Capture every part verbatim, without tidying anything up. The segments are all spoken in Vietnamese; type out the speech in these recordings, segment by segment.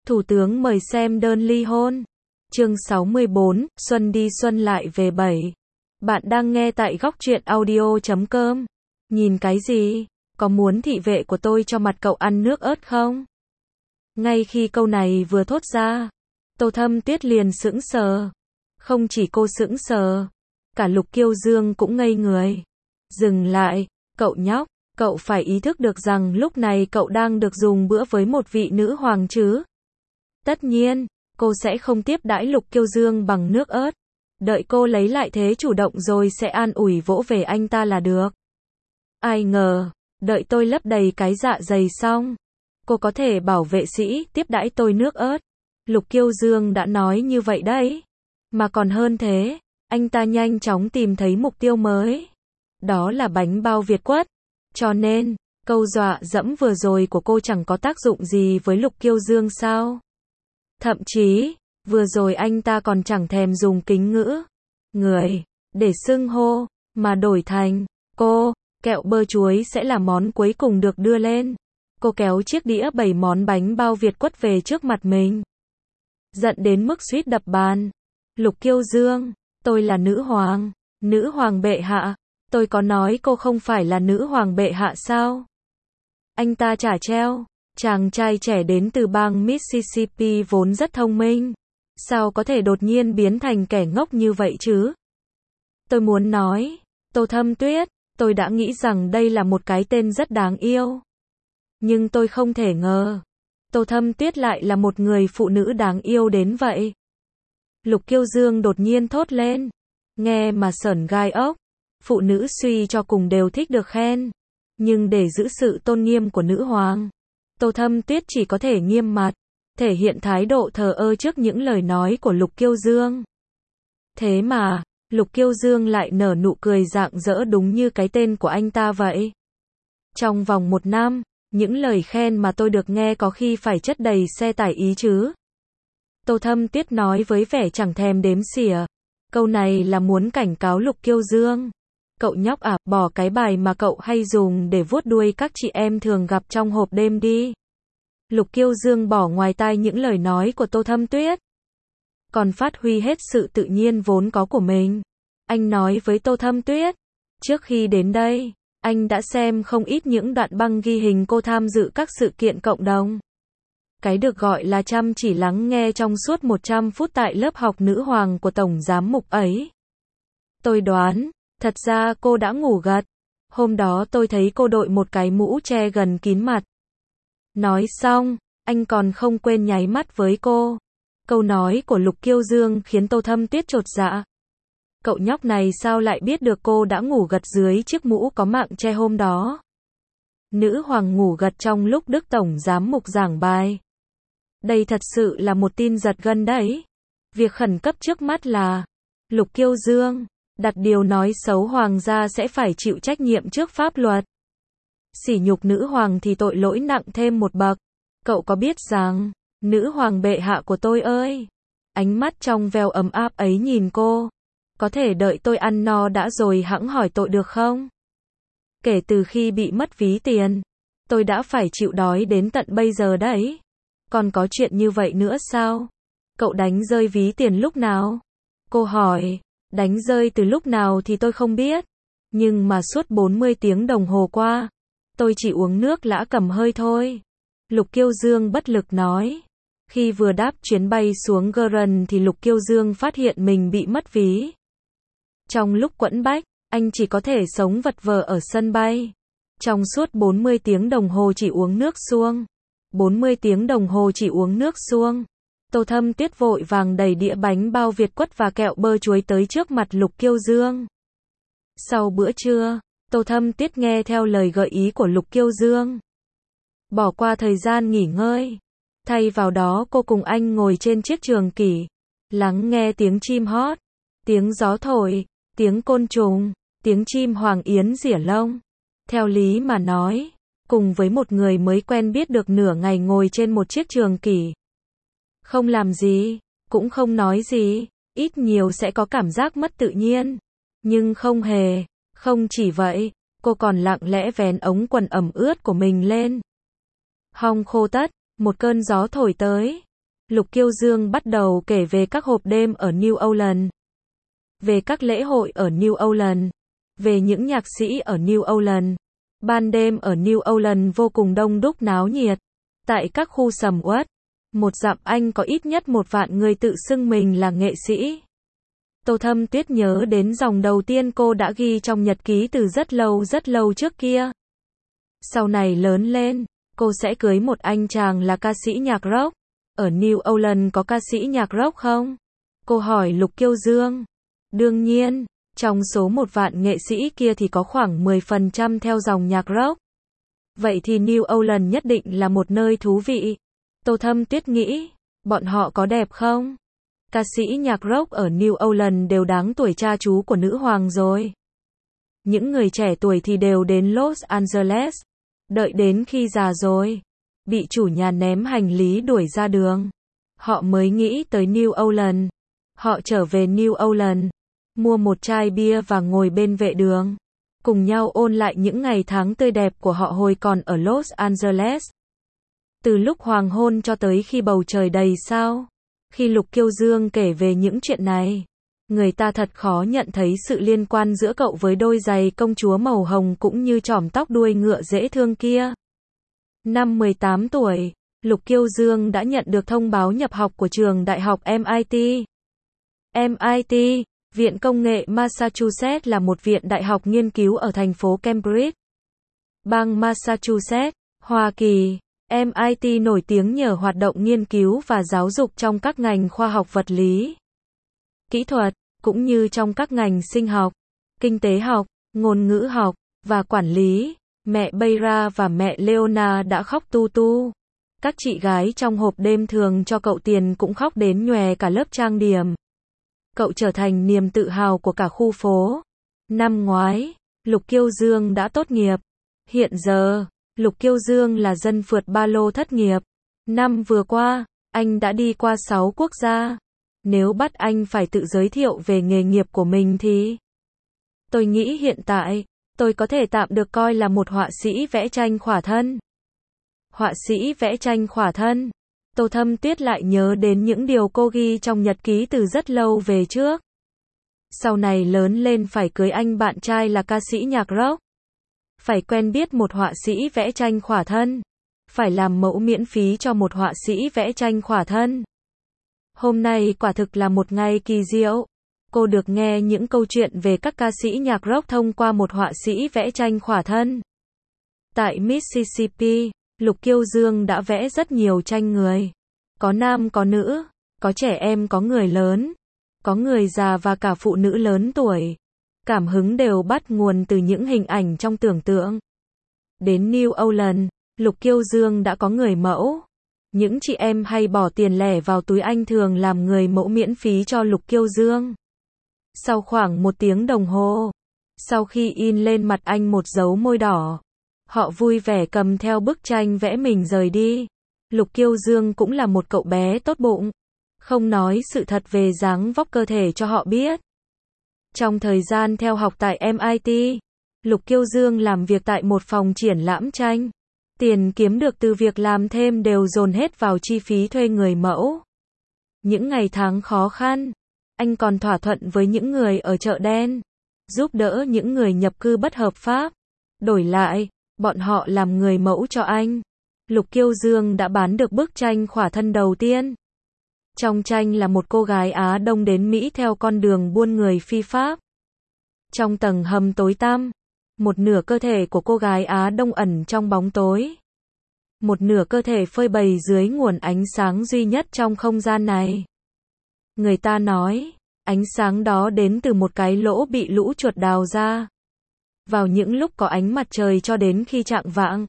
Thủ tướng mời xem đơn ly hôn. Chương sáu mươi bốn, Xuân đi xuân lại về bảy. Bạn đang nghe tại góc truyện audio chấm com. Nhìn cái gì? Có muốn thị vệ của tôi cho mặt cậu ăn nước ớt không? Ngay khi câu này vừa thốt ra, Tô Thâm Tuyết liền sững sờ. Không chỉ cô sững sờ, cả Lục Kiêu Dương cũng ngây người. Dừng lại, cậu nhóc, cậu phải ý thức được rằng lúc này cậu đang được dùng bữa với một vị nữ hoàng chứ. Tất nhiên, cô sẽ không tiếp đãi Lục Kiêu Dương bằng nước ớt. Đợi cô lấy lại thế chủ động rồi sẽ an ủi vỗ về anh ta là được. Ai ngờ, đợi tôi lấp đầy cái dạ dày xong, cô có thể bảo vệ sĩ tiếp đãi tôi nước ớt. Lục Kiêu Dương đã nói như vậy đấy. Mà còn hơn thế, anh ta nhanh chóng tìm thấy mục tiêu mới. Đó là bánh bao Việt Quất. Cho nên, câu dọa dẫm vừa rồi của cô chẳng có tác dụng gì với Lục Kiêu Dương sao? Thậm chí, vừa rồi anh ta còn chẳng thèm dùng kính ngữ người để xưng hô, mà đổi thành cô. Kẹo bơ chuối sẽ là món cuối cùng được đưa lên. Cô kéo chiếc đĩa bảy món bánh bao Việt Quất về trước mặt mình, giận đến mức suýt đập bàn. Lục Kiêu Dương, tôi là nữ hoàng. Nữ hoàng bệ hạ, tôi có nói cô không phải là nữ hoàng bệ hạ sao? Anh ta chả treo. Chàng trai trẻ đến từ bang Mississippi vốn rất thông minh. Sao có thể đột nhiên biến thành kẻ ngốc như vậy chứ? Tôi muốn nói, Tô Thâm Tuyết, tôi đã nghĩ rằng đây là một cái tên rất đáng yêu. Nhưng tôi không thể ngờ, Tô Thâm Tuyết lại là một người phụ nữ đáng yêu đến vậy. Lục Kiêu Dương đột nhiên thốt lên. Nghe mà sởn gai ốc. Phụ nữ suy cho cùng đều thích được khen. Nhưng để giữ sự tôn nghiêm của nữ hoàng, Tô Thâm Tuyết chỉ có thể nghiêm mặt, thể hiện thái độ thờ ơ trước những lời nói của Lục Kiêu Dương. Thế mà, Lục Kiêu Dương lại nở nụ cười rạng rỡ đúng như cái tên của anh ta vậy. Trong vòng một năm, những lời khen mà tôi được nghe có khi phải chất đầy xe tải ý chứ. Tô Thâm Tuyết nói với vẻ chẳng thèm đếm xỉa. Câu này là muốn cảnh cáo Lục Kiêu Dương. Cậu nhóc à, bỏ cái bài mà cậu hay dùng để vuốt đuôi các chị em thường gặp trong hộp đêm đi. Lục Kiêu Dương bỏ ngoài tai những lời nói của Tô Thâm Tuyết, còn phát huy hết sự tự nhiên vốn có của mình. Anh nói với Tô Thâm Tuyết, trước khi đến đây, anh đã xem không ít những đoạn băng ghi hình cô tham dự các sự kiện cộng đồng. Cái được gọi là chăm chỉ lắng nghe trong suốt một trăm phút tại lớp học nữ hoàng của Tổng Giám mục ấy. Tôi đoán, thật ra cô đã ngủ gật. Hôm đó tôi thấy cô đội một cái mũ che gần kín mặt. Nói xong, anh còn không quên nháy mắt với cô. Câu nói của Lục Kiêu Dương khiến Tô Thâm Tuyết chột dạ. Cậu nhóc này sao lại biết được cô đã ngủ gật dưới chiếc mũ có mạng che hôm đó? Nữ hoàng ngủ gật trong lúc Đức Tổng Giám mục giảng bài. Đây thật sự là một tin giật gân đấy. Việc khẩn cấp trước mắt là Lục Kiêu Dương đặt điều nói xấu hoàng gia sẽ phải chịu trách nhiệm trước pháp luật. Sỉ nhục nữ hoàng thì tội lỗi nặng thêm một bậc. Cậu có biết rằng, nữ hoàng bệ hạ của tôi ơi, ánh mắt trong veo ấm áp ấy nhìn cô. Có thể đợi tôi ăn no đã rồi hẵng hỏi tội được không? Kể từ khi bị mất ví tiền, tôi đã phải chịu đói đến tận bây giờ đấy. Còn có chuyện như vậy nữa sao? Cậu đánh rơi ví tiền lúc nào? Cô hỏi. Đánh rơi từ lúc nào thì tôi không biết. Nhưng mà suốt bốn mươi tiếng đồng hồ qua, tôi chỉ uống nước lã cầm hơi thôi. Lục Kiêu Dương bất lực nói. Khi vừa đáp chuyến bay xuống Gurun thì Lục Kiêu Dương phát hiện mình bị mất ví. Trong lúc quẫn bách, anh chỉ có thể sống vật vờ ở sân bay. Trong suốt bốn mươi tiếng đồng hồ chỉ uống nước suông. bốn mươi tiếng đồng hồ chỉ uống nước suông. Tô Thâm Tuyết vội vàng đẩy đĩa bánh bao Việt Quất và kẹo bơ chuối tới trước mặt Lục Kiêu Dương. Sau bữa trưa, Tô Thâm Tuyết nghe theo lời gợi ý của Lục Kiêu Dương. Bỏ qua thời gian nghỉ ngơi. Thay vào đó cô cùng anh ngồi trên chiếc trường kỷ, lắng nghe tiếng chim hót, tiếng gió thổi, tiếng côn trùng, tiếng chim hoàng yến rỉa lông. Theo lý mà nói, cùng với một người mới quen biết được nửa ngày ngồi trên một chiếc trường kỷ, không làm gì, cũng không nói gì, ít nhiều sẽ có cảm giác mất tự nhiên. Nhưng không hề, không chỉ vậy, cô còn lặng lẽ vén ống quần ẩm ướt của mình lên. Hong khô tất, một cơn gió thổi tới, Lục Kiêu Dương bắt đầu kể về các hộp đêm ở New Orleans, về các lễ hội ở New Orleans, về những nhạc sĩ ở New Orleans. Ban đêm ở New Orleans vô cùng đông đúc náo nhiệt. Tại các khu sầm uất, một dặm Anh có ít nhất một vạn người tự xưng mình là nghệ sĩ. Tô Thâm Tuyết nhớ đến dòng đầu tiên cô đã ghi trong nhật ký từ rất lâu rất lâu trước kia. Sau này lớn lên, cô sẽ cưới một anh chàng là ca sĩ nhạc rock. Ở New Orleans có ca sĩ nhạc rock không? Cô hỏi Lục Kiêu Dương. Đương nhiên, trong số một vạn nghệ sĩ kia thì có khoảng mười phần trăm theo dòng nhạc rock. Vậy thì New Orleans nhất định là một nơi thú vị. Tô Thâm Tuyết nghĩ, bọn họ có đẹp không? Ca sĩ nhạc rock ở New Orleans đều đáng tuổi cha chú của nữ hoàng rồi. Những người trẻ tuổi thì đều đến Los Angeles. Đợi đến khi già rồi, bị chủ nhà ném hành lý đuổi ra đường, họ mới nghĩ tới New Orleans. Họ trở về New Orleans, mua một chai bia và ngồi bên vệ đường, cùng nhau ôn lại những ngày tháng tươi đẹp của họ hồi còn ở Los Angeles. Từ lúc hoàng hôn cho tới khi bầu trời đầy sao. Khi Lục Kiêu Dương kể về những chuyện này, người ta thật khó nhận thấy sự liên quan giữa cậu với đôi giày công chúa màu hồng cũng như chòm tóc đuôi ngựa dễ thương kia. Năm mười tám tuổi, Lục Kiêu Dương đã nhận được thông báo nhập học của trường đại học em I T. em I T, Viện Công nghệ Massachusetts là một viện đại học nghiên cứu ở thành phố Cambridge, bang Massachusetts, Hoa Kỳ. em I T nổi tiếng nhờ hoạt động nghiên cứu và giáo dục trong các ngành khoa học vật lý, kỹ thuật, cũng như trong các ngành sinh học, kinh tế học, ngôn ngữ học, và quản lý. Mẹ Beira và mẹ Leona đã khóc tu tu. Các chị gái trong hộp đêm thường cho cậu tiền cũng khóc đến nhòe cả lớp trang điểm. Cậu trở thành niềm tự hào của cả khu phố. Năm ngoái, Lục Kiêu Dương đã tốt nghiệp. Hiện giờ, Lục Kiêu Dương là dân phượt ba lô thất nghiệp. Năm vừa qua, anh đã đi qua sáu quốc gia. Nếu bắt anh phải tự giới thiệu về nghề nghiệp của mình thì... Tôi nghĩ hiện tại, tôi có thể tạm được coi là một họa sĩ vẽ tranh khỏa thân. Họa sĩ vẽ tranh khỏa thân. Tô Thâm Tuyết lại nhớ đến những điều cô ghi trong nhật ký từ rất lâu về trước. Sau này lớn lên phải cưới anh bạn trai là ca sĩ nhạc rock. Phải quen biết một họa sĩ vẽ tranh khỏa thân. Phải làm mẫu miễn phí cho một họa sĩ vẽ tranh khỏa thân. Hôm nay quả thực là một ngày kỳ diệu. Cô được nghe những câu chuyện về các ca sĩ nhạc rock thông qua một họa sĩ vẽ tranh khỏa thân. Tại Mississippi, Lục Kiêu Dương đã vẽ rất nhiều tranh người. Có nam có nữ, có trẻ em có người lớn, có người già và cả phụ nữ lớn tuổi. Cảm hứng đều bắt nguồn từ những hình ảnh trong tưởng tượng. Đến New Orleans, Lục Kiêu Dương đã có người mẫu. Những chị em hay bỏ tiền lẻ vào túi anh thường làm người mẫu miễn phí cho Lục Kiêu Dương. Sau khoảng một tiếng đồng hồ, sau khi in lên mặt anh một dấu môi đỏ, họ vui vẻ cầm theo bức tranh vẽ mình rời đi. Lục Kiêu Dương cũng là một cậu bé tốt bụng, không nói sự thật về dáng vóc cơ thể cho họ biết. Trong thời gian theo học tại em I T, Lục Kiêu Dương làm việc tại một phòng triển lãm tranh. Tiền kiếm được từ việc làm thêm đều dồn hết vào chi phí thuê người mẫu. Những ngày tháng khó khăn, anh còn thỏa thuận với những người ở chợ đen, giúp đỡ những người nhập cư bất hợp pháp. Đổi lại, bọn họ làm người mẫu cho anh. Lục Kiêu Dương đã bán được bức tranh khỏa thân đầu tiên. Trong tranh là một cô gái Á Đông đến Mỹ theo con đường buôn người phi pháp. Trong tầng hầm tối tăm, một nửa cơ thể của cô gái Á Đông ẩn trong bóng tối. Một nửa cơ thể phơi bày dưới nguồn ánh sáng duy nhất trong không gian này. Người ta nói, ánh sáng đó đến từ một cái lỗ bị lũ chuột đào ra. Vào những lúc có ánh mặt trời cho đến khi chạng vạng,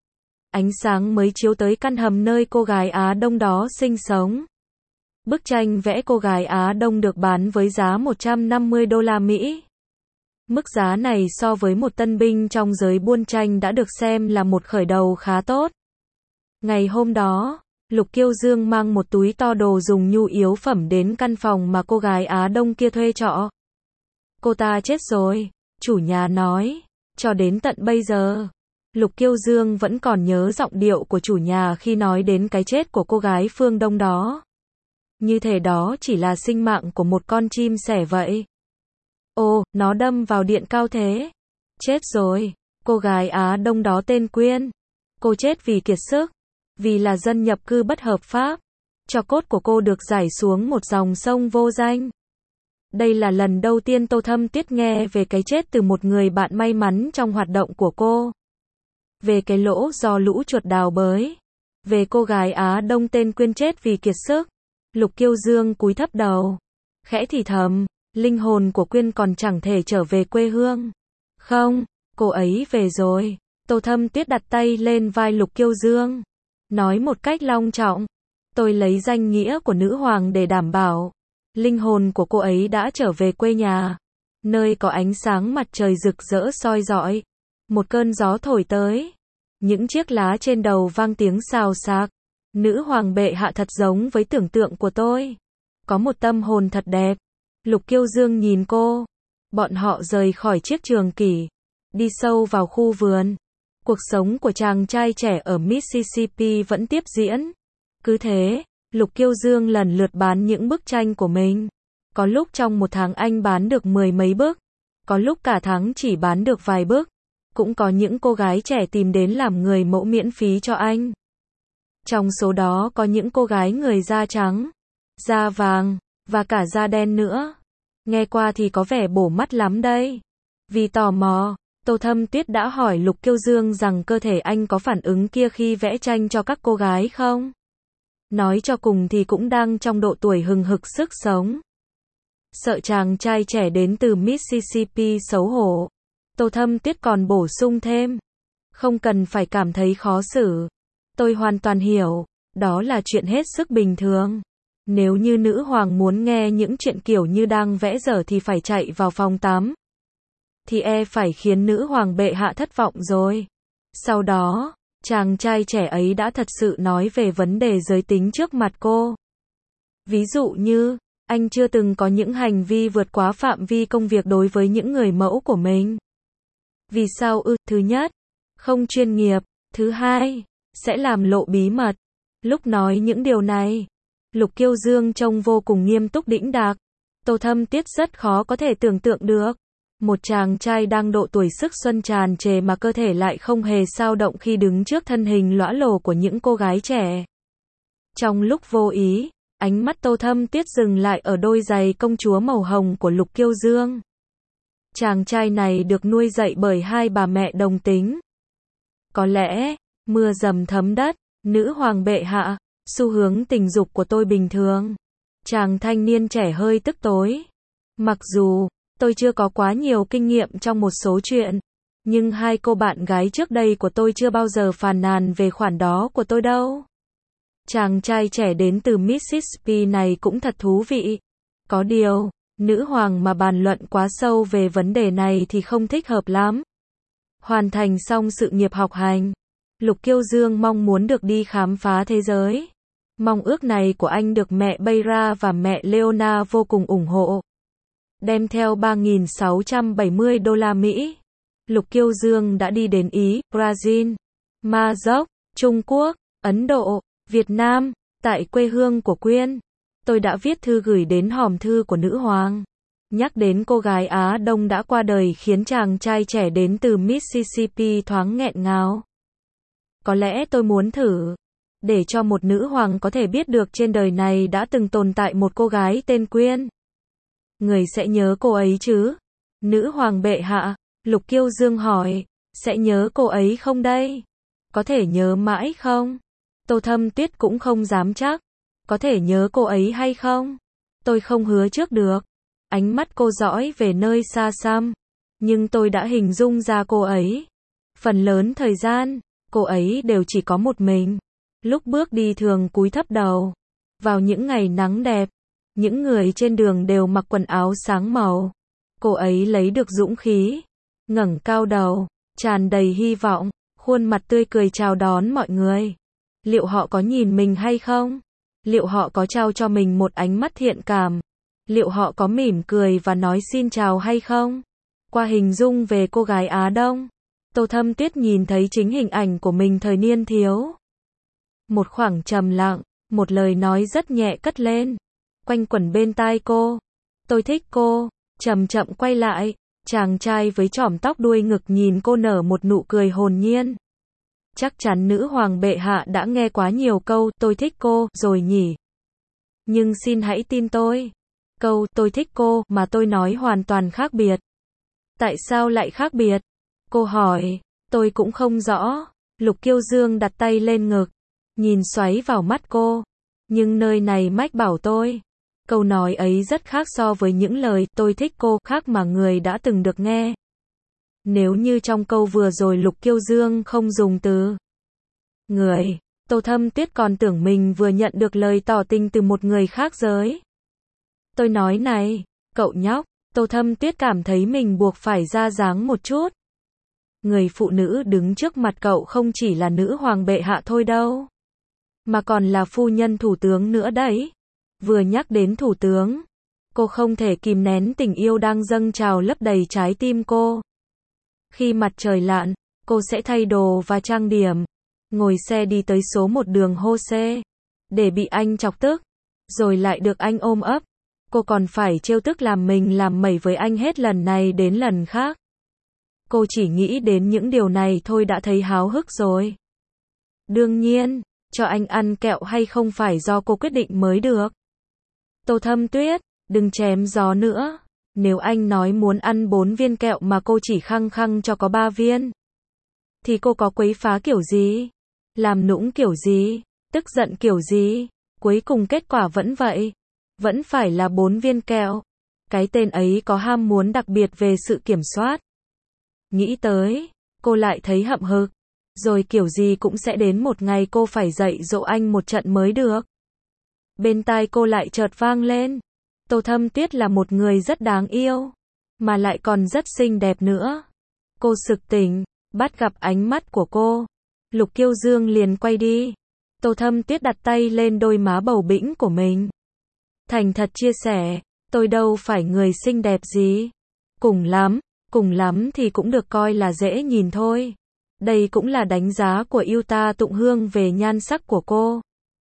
ánh sáng mới chiếu tới căn hầm nơi cô gái Á Đông đó sinh sống. Bức tranh vẽ cô gái Á Đông được bán với giá một trăm năm mươi đô la Mỹ. Mức giá này so với một tân binh trong giới buôn tranh đã được xem là một khởi đầu khá tốt. Ngày hôm đó, Lục Kiêu Dương mang một túi to đồ dùng nhu yếu phẩm đến căn phòng mà cô gái Á Đông kia thuê trọ. Cô ta chết rồi, chủ nhà nói. Cho đến tận bây giờ, Lục Kiêu Dương vẫn còn nhớ giọng điệu của chủ nhà khi nói đến cái chết của cô gái phương Đông đó. như thể đó chỉ là sinh mạng của một con chim sẻ vậy. Ồ, nó đâm vào điện cao thế. Chết rồi, cô gái Á Đông đó tên Quyên. Cô chết vì kiệt sức, vì là dân nhập cư bất hợp pháp. Tro cốt của cô được rải xuống một dòng sông vô danh. Đây là lần đầu tiên Tô Thâm Tuyết nghe về cái chết từ một người bạn may mắn trong hoạt động của cô. Về cái lỗ do lũ chuột đào bới. Về cô gái Á Đông tên Quyên chết vì kiệt sức. Lục Kiêu Dương cúi thấp đầu, khẽ thì thầm, linh hồn của Quyên còn chẳng thể trở về quê hương. Không, cô ấy về rồi. Tô Thâm Tuyết đặt tay lên vai Lục Kiêu Dương, nói một cách long trọng, tôi lấy danh nghĩa của nữ hoàng để đảm bảo, linh hồn của cô ấy đã trở về quê nhà, nơi có ánh sáng mặt trời rực rỡ soi rọi. Một cơn gió thổi tới, những chiếc lá trên đầu vang tiếng xào xạc. Nữ hoàng bệ hạ thật giống với tưởng tượng của tôi. Có một tâm hồn thật đẹp. Lục Kiêu Dương nhìn cô. Bọn họ rời khỏi chiếc trường kỷ, đi sâu vào khu vườn. Cuộc sống của chàng trai trẻ ở Mississippi vẫn tiếp diễn. Cứ thế, Lục Kiêu Dương lần lượt bán những bức tranh của mình. Có lúc trong một tháng anh bán được mười mấy bức. Có lúc cả tháng chỉ bán được vài bức. Cũng có những cô gái trẻ tìm đến làm người mẫu miễn phí cho anh. Trong số đó có những cô gái người da trắng, da vàng, và cả da đen nữa. Nghe qua thì có vẻ bổ mắt lắm đây. Vì tò mò, Tô Thâm Tuyết đã hỏi Lục Kiêu Dương rằng cơ thể anh có phản ứng kia khi vẽ tranh cho các cô gái không? Nói cho cùng thì cũng đang trong độ tuổi hừng hực sức sống. Sợ chàng trai trẻ đến từ Mississippi xấu hổ, Tô Thâm Tuyết còn bổ sung thêm. Không cần phải cảm thấy khó xử. Tôi hoàn toàn hiểu, đó là chuyện hết sức bình thường. Nếu như nữ hoàng muốn nghe những chuyện kiểu như đang vẽ dở thì phải chạy vào phòng tắm. Thì e phải khiến nữ hoàng bệ hạ thất vọng rồi. Sau đó, chàng trai trẻ ấy đã thật sự nói về vấn đề giới tính trước mặt cô. Ví dụ như, anh chưa từng có những hành vi vượt quá phạm vi công việc đối với những người mẫu của mình. Vì sao ư? Thứ nhất, không chuyên nghiệp. Thứ hai, sẽ làm lộ bí mật. Lúc nói những điều này, Lục Kiêu Dương trông vô cùng nghiêm túc đĩnh đạc. Tô Thâm Tuyết rất khó có thể tưởng tượng được. Một chàng trai đang độ tuổi sức xuân tràn trề mà cơ thể lại không hề dao động khi đứng trước thân hình lõa lồ của những cô gái trẻ. Trong lúc vô ý, ánh mắt Tô Thâm Tuyết dừng lại ở đôi giày công chúa màu hồng của Lục Kiêu Dương. Chàng trai này được nuôi dạy bởi hai bà mẹ đồng tính. Có lẽ, mưa dầm thấm đất, nữ hoàng bệ hạ, xu hướng tình dục của tôi bình thường. Chàng thanh niên trẻ hơi tức tối. Mặc dù, tôi chưa có quá nhiều kinh nghiệm trong một số chuyện, nhưng hai cô bạn gái trước đây của tôi chưa bao giờ phàn nàn về khoản đó của tôi đâu. Chàng trai trẻ đến từ Mississippi này cũng thật thú vị. Có điều, nữ hoàng mà bàn luận quá sâu về vấn đề này thì không thích hợp lắm. Hoàn thành xong sự nghiệp học hành, Lục Kiêu Dương mong muốn được đi khám phá thế giới. Mong ước này của anh được mẹ Beira và mẹ Leona vô cùng ủng hộ. Đem theo ba nghìn sáu trăm bảy mươi đô la Mỹ, Lục Kiêu Dương đã đi đến Ý, Brazil, Maroc, Trung Quốc, Ấn Độ, Việt Nam. Tại quê hương của Quyên, tôi đã viết thư gửi đến hòm thư của nữ hoàng. Nhắc đến cô gái Á Đông đã qua đời khiến chàng trai trẻ đến từ Mississippi thoáng nghẹn ngào. Có lẽ tôi muốn thử, để cho một nữ hoàng có thể biết được trên đời này đã từng tồn tại một cô gái tên Quyên. Người sẽ nhớ cô ấy chứ? Nữ hoàng bệ hạ, Lục Kiêu Dương hỏi, sẽ nhớ cô ấy không đây? Có thể nhớ mãi không? Tô Thâm Tuyết cũng không dám chắc. Có thể nhớ cô ấy hay không? Tôi không hứa trước được. Ánh mắt cô dõi về nơi xa xăm. Nhưng tôi đã hình dung ra cô ấy. Phần lớn thời gian, cô ấy đều chỉ có một mình. Lúc bước đi thường cúi thấp đầu. Vào những ngày nắng đẹp, những người trên đường đều mặc quần áo sáng màu. Cô ấy lấy được dũng khí, ngẩng cao đầu, tràn đầy hy vọng, khuôn mặt tươi cười chào đón mọi người. Liệu họ có nhìn mình hay không? Liệu họ có trao cho mình một ánh mắt thiện cảm? Liệu họ có mỉm cười và nói xin chào hay không? Qua hình dung về cô gái Á Đông, Tô Thâm Tuyết nhìn thấy chính hình ảnh của mình thời niên thiếu. Một khoảng trầm lặng, một lời nói rất nhẹ cất lên. quanh quẩn bên tai cô. Tôi thích cô. Chậm chậm quay lại, chàng trai với chỏm tóc đuôi ngực nhìn cô nở một nụ cười hồn nhiên. Chắc chắn nữ hoàng bệ hạ đã nghe quá nhiều câu tôi thích cô rồi nhỉ. Nhưng xin hãy tin tôi. Câu tôi thích cô mà tôi nói hoàn toàn khác biệt. Tại sao lại khác biệt? Cô hỏi. Tôi cũng không rõ. Lục Kiêu Dương đặt tay lên ngực, nhìn xoáy vào mắt cô. Nhưng nơi này mách bảo tôi. Câu nói ấy rất khác so với những lời tôi thích cô khác mà người đã từng được nghe. Nếu như trong câu vừa rồi Lục Kiêu Dương không dùng từ người, Tô Thâm Tuyết còn tưởng mình vừa nhận được lời tỏ tình từ một người khác giới. Tôi nói này, cậu nhóc, Tô Thâm Tuyết cảm thấy mình buộc phải ra dáng một chút. Người phụ nữ đứng trước mặt cậu không chỉ là nữ hoàng bệ hạ thôi đâu, mà còn là phu nhân thủ tướng nữa đấy. Vừa nhắc đến thủ tướng, cô không thể kìm nén tình yêu đang dâng trào lấp đầy trái tim cô. Khi mặt trời lặn, cô sẽ thay đồ và trang điểm, ngồi xe đi tới số một đường Hô-xê, để bị anh chọc tức, rồi lại được anh ôm ấp. Cô còn phải trêu tức làm mình làm mẩy với anh hết lần này đến lần khác. Cô chỉ nghĩ đến những điều này thôi đã thấy háo hức rồi. Đương nhiên, cho anh ăn kẹo hay không phải do cô quyết định mới được. Tô Thâm Tuyết, đừng chém gió nữa. Nếu anh nói muốn ăn bốn viên kẹo mà cô chỉ khăng khăng cho có ba viên, thì cô có quấy phá kiểu gì? Làm nũng kiểu gì? Tức giận kiểu gì? Cuối cùng kết quả vẫn vậy. Vẫn phải là bốn viên kẹo. Cái tên ấy có ham muốn đặc biệt về sự kiểm soát. Nghĩ tới, cô lại thấy hậm hực. Rồi kiểu gì cũng sẽ đến một ngày cô phải dạy dỗ anh một trận mới được. Bên tai cô lại chợt vang lên. Tô Thâm Tuyết là một người rất đáng yêu, mà lại còn rất xinh đẹp nữa. Cô sực tỉnh, bắt gặp ánh mắt của cô. Lục Kiêu Dương liền quay đi. Tô Thâm Tuyết đặt tay lên đôi má bầu bĩnh của mình. Thành thật chia sẻ, tôi đâu phải người xinh đẹp gì. Cùng lắm, cùng lắm thì cũng được coi là dễ nhìn thôi. Đây cũng là đánh giá của yêu ta tụng hương về nhan sắc của cô.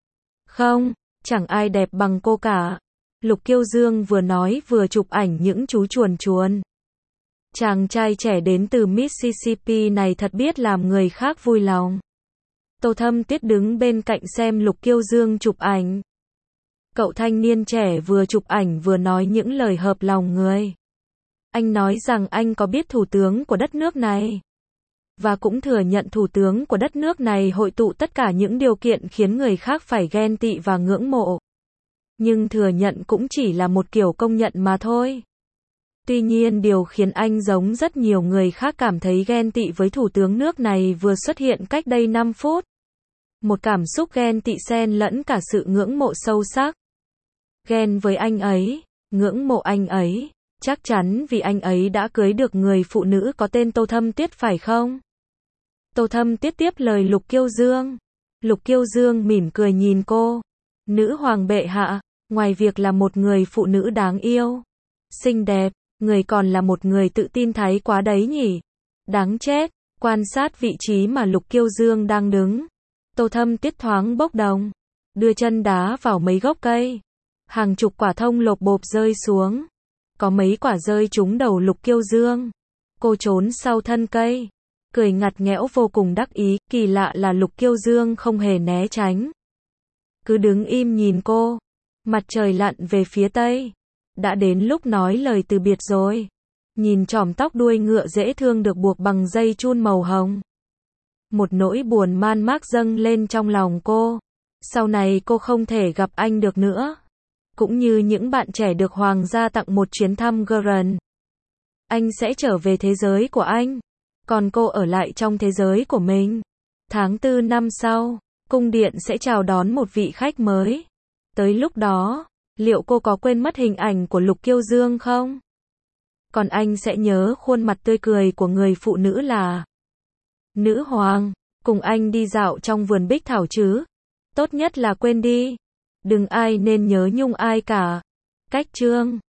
Không, chẳng ai đẹp bằng cô cả. Lục Kiêu Dương vừa nói vừa chụp ảnh những chú chuồn chuồn. Chàng trai trẻ đến từ Mississippi này thật biết làm người khác vui lòng. Tô Thâm Tuyết đứng bên cạnh xem Lục Kiêu Dương chụp ảnh. Cậu thanh niên trẻ vừa chụp ảnh vừa nói những lời hợp lòng người. Anh nói rằng anh có biết thủ tướng của đất nước này. Và cũng thừa nhận thủ tướng của đất nước này hội tụ tất cả những điều kiện khiến người khác phải ghen tị và ngưỡng mộ. Nhưng thừa nhận cũng chỉ là một kiểu công nhận mà thôi. Tuy nhiên điều khiến anh giống rất nhiều người khác cảm thấy ghen tị với thủ tướng nước này vừa xuất hiện cách đây năm phút. Một cảm xúc ghen tị xen lẫn cả sự ngưỡng mộ sâu sắc. Ghen với anh ấy, ngưỡng mộ anh ấy, chắc chắn vì anh ấy đã cưới được người phụ nữ có tên Tô Thâm Tuyết phải không? Tô Thâm Tuyết tiếp lời Lục Kiêu Dương. Lục Kiêu Dương mỉm cười nhìn cô. Nữ hoàng bệ hạ, ngoài việc là một người phụ nữ đáng yêu, xinh đẹp, người còn là một người tự tin thái quá đấy nhỉ. Đáng chết, quan sát vị trí mà Lục Kiêu Dương đang đứng. Tô Thâm Tuyết thoáng bốc đồng, đưa chân đá vào mấy gốc cây. Hàng chục quả thông lộp bộp rơi xuống. Có mấy quả rơi trúng đầu Lục Kiêu Dương. Cô trốn sau thân cây, cười ngặt nghẽo vô cùng đắc ý. Kỳ lạ là Lục Kiêu Dương không hề né tránh, cứ đứng im nhìn cô. Mặt trời lặn về phía tây. Đã đến lúc nói lời từ biệt rồi. Nhìn chòm tóc đuôi ngựa dễ thương được buộc bằng dây chun màu hồng. Một nỗi buồn man mác dâng lên trong lòng cô. Sau này cô không thể gặp anh được nữa. Cũng như những bạn trẻ được hoàng gia tặng một chuyến thăm Guerin. Anh sẽ trở về thế giới của anh. Còn cô ở lại trong thế giới của mình. Tháng tư năm sau, cung điện sẽ chào đón một vị khách mới. Tới lúc đó, liệu cô có quên mất hình ảnh của Lục Kiêu Dương không? Còn anh sẽ nhớ khuôn mặt tươi cười của người phụ nữ là nữ hoàng, cùng anh đi dạo trong vườn bích thảo chứ. Tốt nhất là quên đi. Đừng ai nên nhớ nhung ai cả. Cách chương